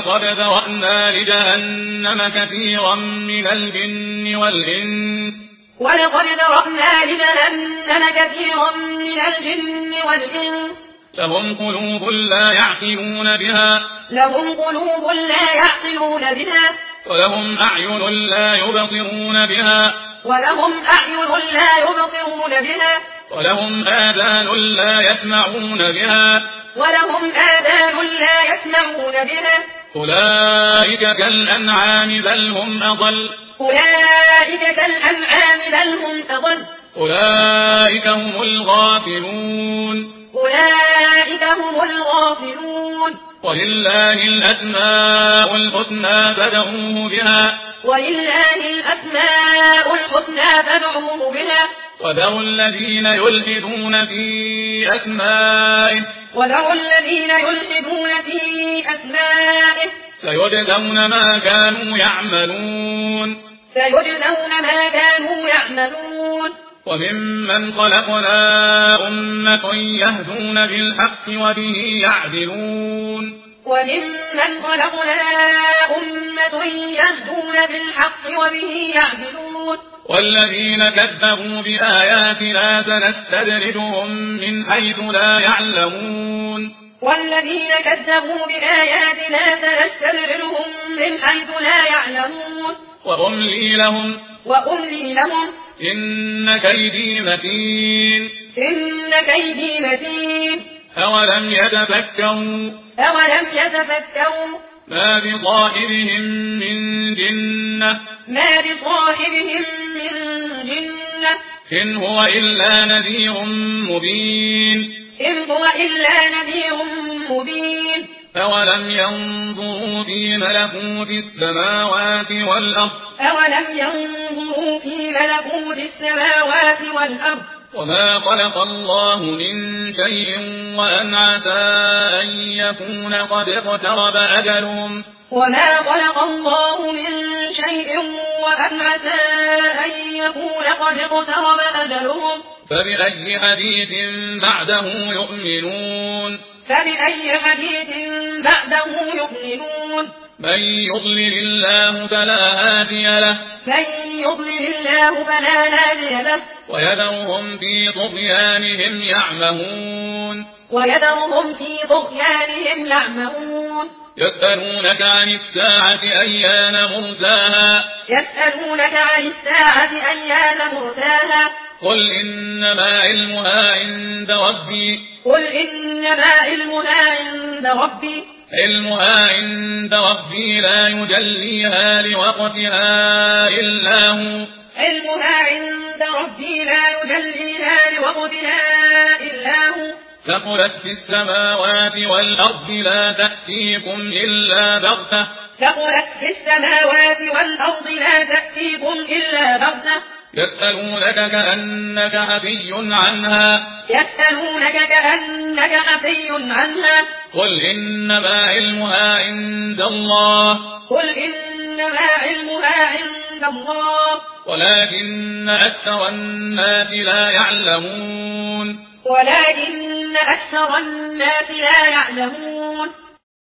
ولقد ذرأنا لجهنم كثيرا من الجن والإنس لهم قلوب لا يعقلون بها ولهم أعين لا يبصرون بها ولهم آذان لا يسمعون بها أولئك كالأنعام بل هم أضل أولئك هم الغافلون ولله الأسماء الحسنى فادعوه بها وذروا الذين يلحدون في أسمائه سيجزون ما كانوا يعملون وممن خلقنا أمة يهدون بالحق وبه يعدلون والذين كذبوا بآياتنا سنستدرجهم من حيث لا يعلمون وأملي لهم إن كيدي متين أولم يتفكروا ما بصاحبهم من جنة إن هو إلا نذير مبين أولم ينظروا في ملكوت السماوات والأرض وما خلق الله من شيء وأن عسى أن يكون قد اقترب أجلهم فبأي حديث بعده يؤمنون من يضلل الله فلا هادي له ويذرهم في طغيانهم يعمهون يسألونك عن الساعة أيان مرساها قل إنما علمها عند ربي لا يجليها لوقتها إلا هو ثقلت في السماوات والأرض لا تأتيكم إلا بغتة يسألونك كأنك حفي عنها قل إنما علمها عند الله ولكن أكثر الناس لا يعلمون